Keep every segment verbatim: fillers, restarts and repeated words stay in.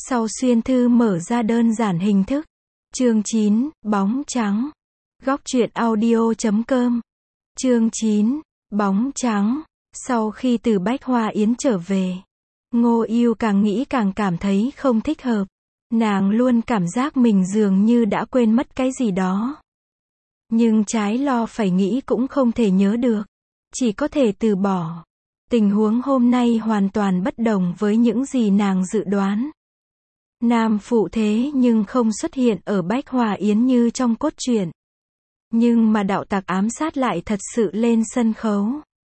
Sau xuyên thư mở ra đơn giản hình thức. Chương chín, bóng trắng. Góc truyện audio chấm com. Chương chín, bóng trắng. Sau khi từ Bách Hoa Yến trở về, Ngô Yêu càng nghĩ càng cảm thấy không thích hợp. Nàng luôn cảm giác mình dường như đã quên mất cái gì đó. Nhưng trái lo phải nghĩ cũng không thể nhớ được. Chỉ có thể từ bỏ. Tình huống hôm nay hoàn toàn bất đồng với những gì nàng dự đoán. Nam phụ thế nhưng không xuất hiện ở Bách Hoa Yến như trong cốt truyện. Nhưng mà đạo tặc ám sát lại thật sự lên sân khấu.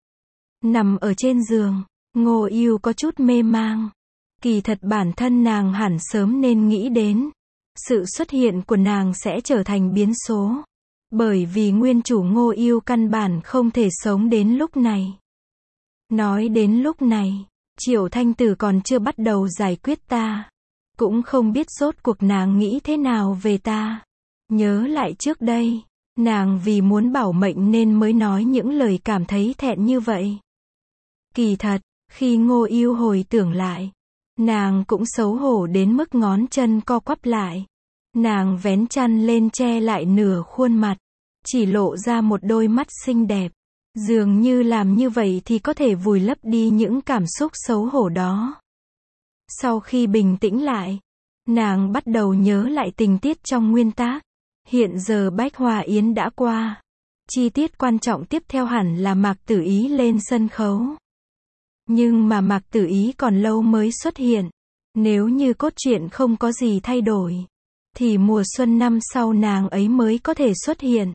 Nằm ở trên giường, Ngô Yêu có chút mê mang. Kỳ thật bản thân nàng hẳn sớm nên nghĩ đến. Sự xuất hiện của nàng sẽ trở thành biến số. Bởi vì nguyên chủ Ngô Yêu căn bản không thể sống đến lúc này. Nói đến lúc này, Triệu Thanh Tử còn chưa bắt đầu giải quyết ta. Cũng không biết rốt cuộc nàng nghĩ thế nào về ta. Nhớ lại trước đây, nàng vì muốn bảo mệnh nên mới nói những lời cảm thấy thẹn như vậy. Kỳ thật, khi Ngô Yêu hồi tưởng lại, nàng cũng xấu hổ đến mức ngón chân co quắp lại. Nàng vén chăn lên che lại nửa khuôn mặt, chỉ lộ ra một đôi mắt xinh đẹp. Dường như làm như vậy thì có thể vùi lấp đi những cảm xúc xấu hổ đó. Sau khi bình tĩnh lại, nàng bắt đầu nhớ lại tình tiết trong nguyên tác. Hiện giờ Bách Hoa Yến đã qua. Chi tiết quan trọng tiếp theo hẳn là Mạc Tử Ý lên sân khấu. Nhưng mà Mạc Tử Ý còn lâu mới xuất hiện. Nếu như cốt truyện không có gì thay đổi, thì mùa xuân năm sau nàng ấy mới có thể xuất hiện.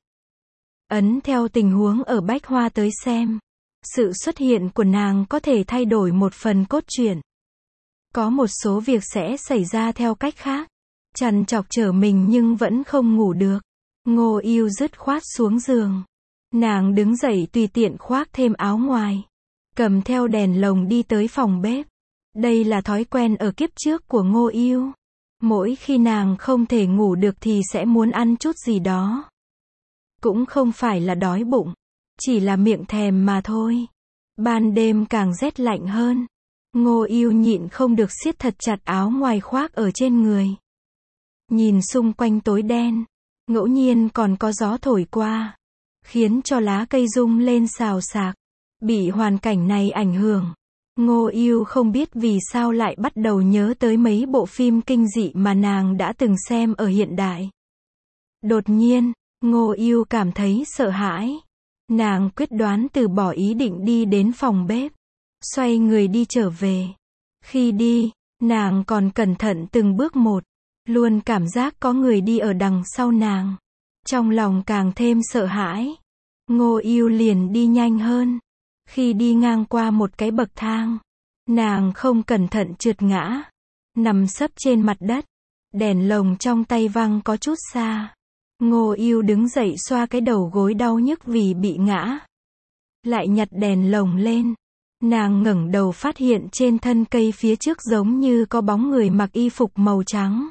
Ấn theo tình huống ở Bách Hoa tới xem, sự xuất hiện của nàng có thể thay đổi một phần cốt truyện. Có một số việc sẽ xảy ra theo cách khác. Trằn trọc trở mình nhưng vẫn không ngủ được. Ngô Yêu dứt khoát xuống giường. Nàng đứng dậy tùy tiện khoác thêm áo ngoài. Cầm theo đèn lồng đi tới phòng bếp. Đây là thói quen ở kiếp trước của Ngô Yêu. Mỗi khi nàng không thể ngủ được thì sẽ muốn ăn chút gì đó. Cũng không phải là đói bụng, chỉ là miệng thèm mà thôi. Ban đêm càng rét lạnh hơn. Ngô Yêu nhịn không được siết thật chặt áo ngoài khoác ở trên người. Nhìn xung quanh tối đen, ngẫu nhiên còn có gió thổi qua, khiến cho lá cây rung lên xào xạc. Bị hoàn cảnh này ảnh hưởng, Ngô Yêu không biết vì sao lại bắt đầu nhớ tới mấy bộ phim kinh dị mà nàng đã từng xem ở hiện đại. Đột nhiên, Ngô Yêu cảm thấy sợ hãi. Nàng quyết đoán từ bỏ ý định đi đến phòng bếp. Xoay người đi trở về. Khi đi, nàng còn cẩn thận từng bước một. Luôn cảm giác có người đi ở đằng sau nàng. Trong lòng càng thêm sợ hãi. Ngô Yêu liền đi nhanh hơn. Khi đi ngang qua một cái bậc thang, nàng không cẩn thận trượt ngã. Nằm sấp trên mặt đất. Đèn lồng trong tay văng có chút xa. Ngô Yêu đứng dậy xoa cái đầu gối đau nhức vì bị ngã. Lại nhặt đèn lồng lên. Nàng ngẩng đầu phát hiện trên thân cây phía trước giống như có bóng người mặc y phục màu trắng.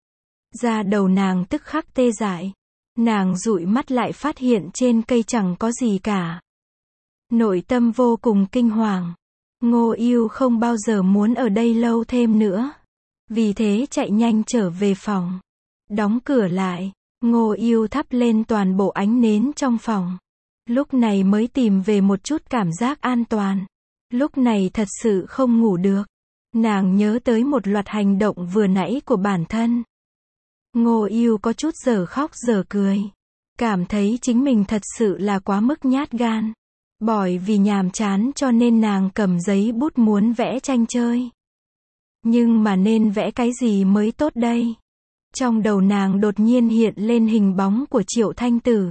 Da đầu nàng tức khắc tê dại. Nàng dụi mắt lại phát hiện trên cây chẳng có gì cả. Nội tâm vô cùng kinh hoàng. Ngô Yêu không bao giờ muốn ở đây lâu thêm nữa. Vì thế chạy nhanh trở về phòng. Đóng cửa lại. Ngô Yêu thắp lên toàn bộ ánh nến trong phòng. Lúc này mới tìm về một chút cảm giác an toàn. Lúc này thật sự không ngủ được. Nàng nhớ tới một loạt hành động vừa nãy của bản thân. Ngô Yêu có chút giờ khóc giờ cười. Cảm thấy chính mình thật sự là quá mức nhát gan. Bởi vì nhàm chán cho nên nàng cầm giấy bút muốn vẽ tranh chơi. Nhưng mà nên vẽ cái gì mới tốt đây? Trong đầu nàng đột nhiên hiện lên hình bóng của Triệu Thanh Tử.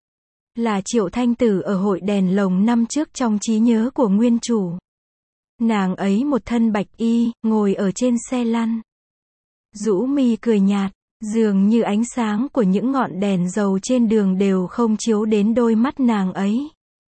Là Triệu Thanh Tử ở hội đèn lồng năm trước trong trí nhớ của nguyên chủ. Nàng ấy một thân bạch y, ngồi ở trên xe lăn. Rũ mi cười nhạt, dường như ánh sáng của những ngọn đèn dầu trên đường đều không chiếu đến đôi mắt nàng ấy.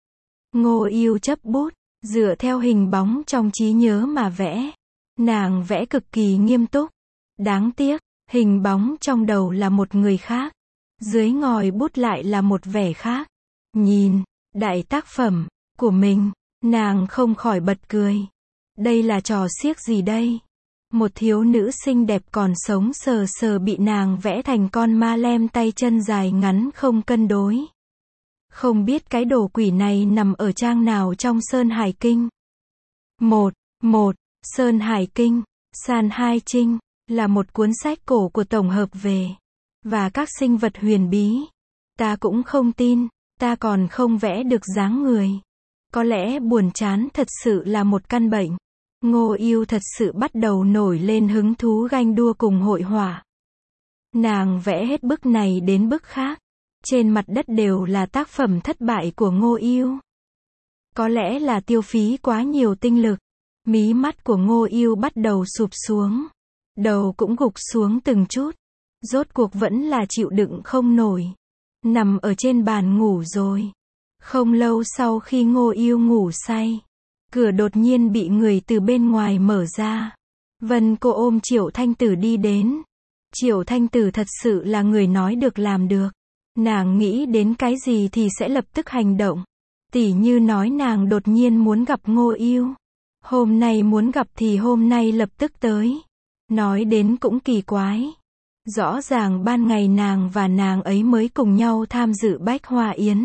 Ngô Yêu chấp bút, dựa theo hình bóng trong trí nhớ mà vẽ. Nàng vẽ cực kỳ nghiêm túc. Đáng tiếc, hình bóng trong đầu là một người khác. Dưới ngòi bút lại là một vẻ khác. Nhìn đại tác phẩm của mình, nàng không khỏi bật cười. Đây là trò xiếc gì đây? Một thiếu nữ xinh đẹp còn sống sờ sờ bị nàng vẽ thành con ma lem tay chân dài ngắn không cân đối. Không biết cái đồ quỷ này nằm ở trang nào trong Sơn Hải Kinh. một. một. Sơn Hải Kinh, San Hai Trinh, là một cuốn sách cổ của tổng hợp về và các sinh vật huyền bí. Ta cũng không tin, ta còn không vẽ được dáng người. Có lẽ buồn chán thật sự là một căn bệnh. Ngô Yêu thật sự bắt đầu nổi lên hứng thú ganh đua cùng hội họa. Nàng vẽ hết bức này đến bức khác. Trên mặt đất đều là tác phẩm thất bại của Ngô Yêu. Có lẽ là tiêu phí quá nhiều tinh lực. Mí mắt của Ngô Yêu bắt đầu sụp xuống. Đầu cũng gục xuống từng chút. Rốt cuộc vẫn là chịu đựng không nổi. Nằm ở trên bàn ngủ rồi. Không lâu sau khi Ngô Yêu ngủ say, cửa đột nhiên bị người từ bên ngoài mở ra. Vân Cô ôm Triệu Thanh Tử đi đến. Triệu Thanh Tử thật sự là người nói được làm được. Nàng nghĩ đến cái gì thì sẽ lập tức hành động. Tỉ như nói nàng đột nhiên muốn gặp Ngô Yêu. Hôm nay muốn gặp thì hôm nay lập tức tới. Nói đến cũng kỳ quái. Rõ ràng ban ngày nàng và nàng ấy mới cùng nhau tham dự Bách Hoa Yến.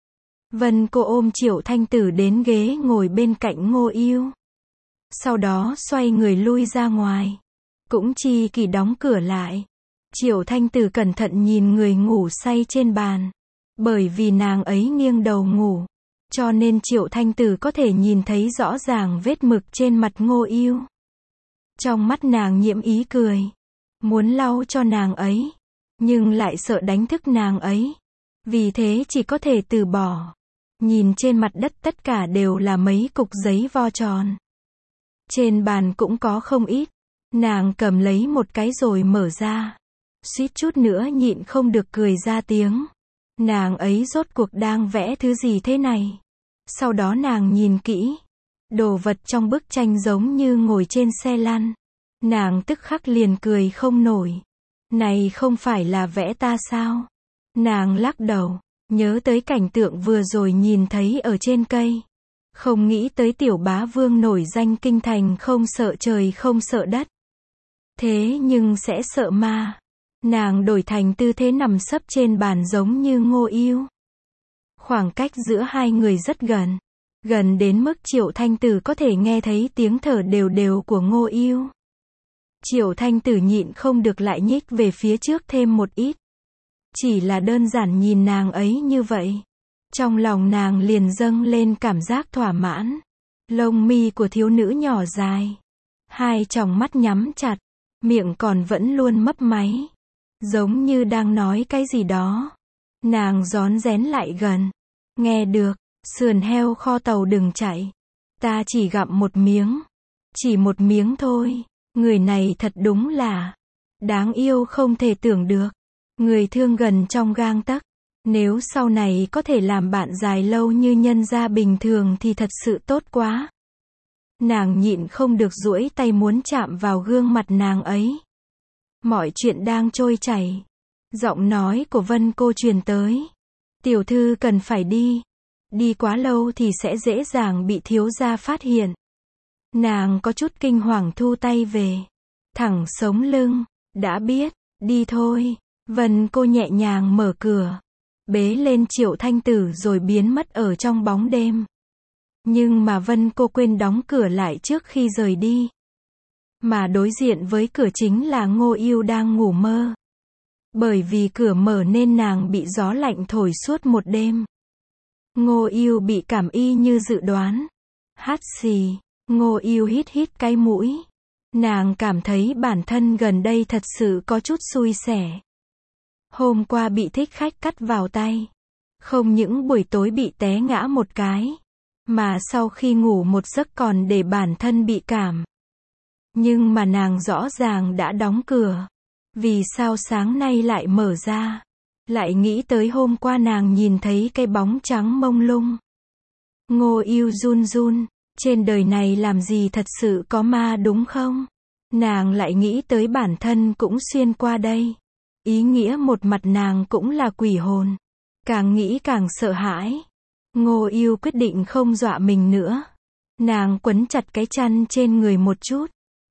Vân Cô ôm Triệu Thanh Tử đến ghế ngồi bên cạnh Ngô Yêu. Sau đó xoay người lui ra ngoài. Cũng chi kỳ đóng cửa lại. Triệu Thanh Tử cẩn thận nhìn người ngủ say trên bàn. Bởi vì nàng ấy nghiêng đầu ngủ, cho nên Triệu Thanh Tử có thể nhìn thấy rõ ràng vết mực trên mặt Ngô Yêu. Trong mắt nàng nhiễm ý cười. Muốn lau cho nàng ấy, nhưng lại sợ đánh thức nàng ấy. Vì thế chỉ có thể từ bỏ. Nhìn trên mặt đất tất cả đều là mấy cục giấy vo tròn. Trên bàn cũng có không ít. Nàng cầm lấy một cái rồi mở ra. Suýt chút nữa nhịn không được cười ra tiếng. Nàng ấy rốt cuộc đang vẽ thứ gì thế này? Sau đó nàng nhìn kỹ. Đồ vật trong bức tranh giống như ngồi trên xe lăn. Nàng tức khắc liền cười không nổi. Này không phải là vẽ ta sao? Nàng lắc đầu. Nhớ tới cảnh tượng vừa rồi nhìn thấy ở trên cây. Không nghĩ tới tiểu bá vương nổi danh kinh thành không sợ trời không sợ đất. Thế nhưng sẽ sợ ma. Nàng đổi thành tư thế nằm sấp trên bàn giống như Ngô Yêu. Khoảng cách giữa hai người rất gần. Gần đến mức Triệu Thanh Tử có thể nghe thấy tiếng thở đều đều của Ngô Yêu. Triệu Thanh Tử nhịn không được lại nhích về phía trước thêm một ít. Chỉ là đơn giản nhìn nàng ấy như vậy. Trong lòng nàng liền dâng lên cảm giác thỏa mãn. Lông mi của thiếu nữ nhỏ dài. Hai tròng mắt nhắm chặt. Miệng còn vẫn luôn mấp máy. Giống như đang nói cái gì đó. Nàng rón rén lại gần. Nghe được, sườn heo kho tàu đừng chạy. Ta chỉ gặm một miếng. Chỉ một miếng thôi. Người này thật đúng là đáng yêu không thể tưởng được. Người thương gần trong gang tấc. Nếu sau này có thể làm bạn dài lâu như nhân gia bình thường thì thật sự tốt quá. Nàng nhịn không được duỗi tay muốn chạm vào gương mặt nàng ấy. Mọi chuyện đang trôi chảy. Giọng nói của Vân Cô truyền tới. Tiểu thư cần phải đi. Đi quá lâu thì sẽ dễ dàng bị thiếu gia phát hiện. Nàng có chút kinh hoàng thu tay về. Thẳng sống lưng. Đã biết, đi thôi. Vân Cô nhẹ nhàng mở cửa. Bế lên Triệu Thanh Tử rồi biến mất ở trong bóng đêm. Nhưng mà Vân Cô quên đóng cửa lại trước khi rời đi. Mà đối diện với cửa chính là Ngô Yêu đang ngủ mơ. Bởi vì cửa mở nên nàng bị gió lạnh thổi suốt một đêm. Ngô Yêu bị cảm y như dự đoán. Hắt xì. Ngô Yêu hít hít cái mũi. Nàng cảm thấy bản thân gần đây thật sự có chút xui xẻ. Hôm qua bị thích khách cắt vào tay. Không những buổi tối bị té ngã một cái. Mà sau khi ngủ một giấc còn để bản thân bị cảm. Nhưng mà nàng rõ ràng đã đóng cửa. Vì sao sáng nay lại mở ra? Lại nghĩ tới hôm qua nàng nhìn thấy cái bóng trắng mông lung. Ngô Yêu run run. Trên đời này làm gì thật sự có ma đúng không? Nàng lại nghĩ tới bản thân cũng xuyên qua đây. Ý nghĩa một mặt nàng cũng là quỷ hồn. Càng nghĩ càng sợ hãi. Ngô Yêu quyết định không dọa mình nữa. Nàng quấn chặt cái chăn trên người một chút.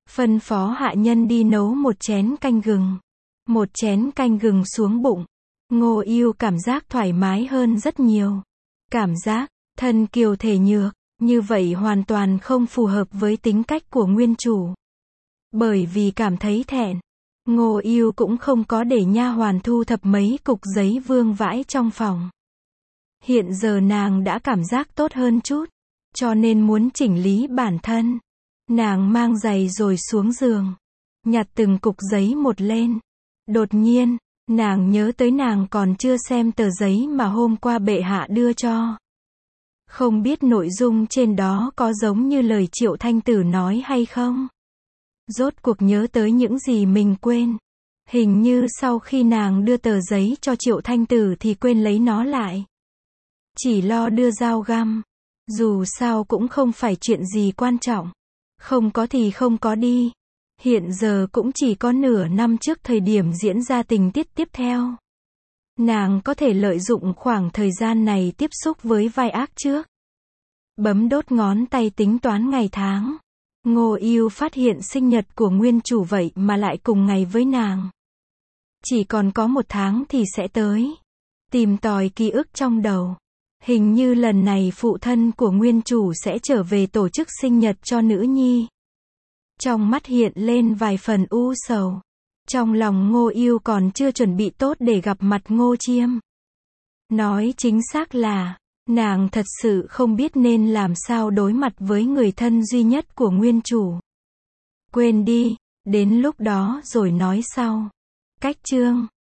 phân phó hạ nhân đi nấu một chén canh gừng. Một chén canh gừng xuống bụng, Ngô Ưu cảm giác thoải mái hơn rất nhiều. Cảm giác thân kiều thể nhược, như vậy hoàn toàn không phù hợp với tính cách của nguyên chủ. Bởi vì cảm thấy thẹn, Ngô Ưu cũng không có để nha hoàn thu thập mấy cục giấy vương vãi trong phòng. Hiện giờ nàng đã cảm giác tốt hơn chút, cho nên muốn chỉnh lý bản thân. Nàng mang giày rồi xuống giường, nhặt từng cục giấy một lên. Đột nhiên, nàng nhớ tới nàng còn chưa xem tờ giấy mà hôm qua bệ hạ đưa cho. Không biết nội dung trên đó có giống như lời Triệu Thanh Tử nói hay không? Rốt cuộc nhớ tới những gì mình quên. Hình như sau khi nàng đưa tờ giấy cho Triệu Thanh Tử thì quên lấy nó lại. Chỉ lo đưa dao găm. Dù sao cũng không phải chuyện gì quan trọng. Không có thì không có đi. Hiện giờ cũng chỉ có nửa năm trước thời điểm diễn ra tình tiết tiếp theo. Nàng có thể lợi dụng khoảng thời gian này tiếp xúc với vai ác trước. Bấm đốt ngón tay tính toán ngày tháng. Ngô Ưu phát hiện sinh nhật của nguyên chủ vậy mà lại cùng ngày với nàng. Chỉ còn có một tháng thì sẽ tới. Tìm tòi ký ức trong đầu. Hình như lần này phụ thân của nguyên chủ sẽ trở về tổ chức sinh nhật cho nữ nhi. Trong mắt hiện lên vài phần u sầu. Trong lòng Ngô Ưu còn chưa chuẩn bị tốt để gặp mặt Ngô Chiêm. Nói chính xác là, nàng thật sự không biết nên làm sao đối mặt với người thân duy nhất của nguyên chủ. Quên đi, đến lúc đó rồi nói sau. Cách chương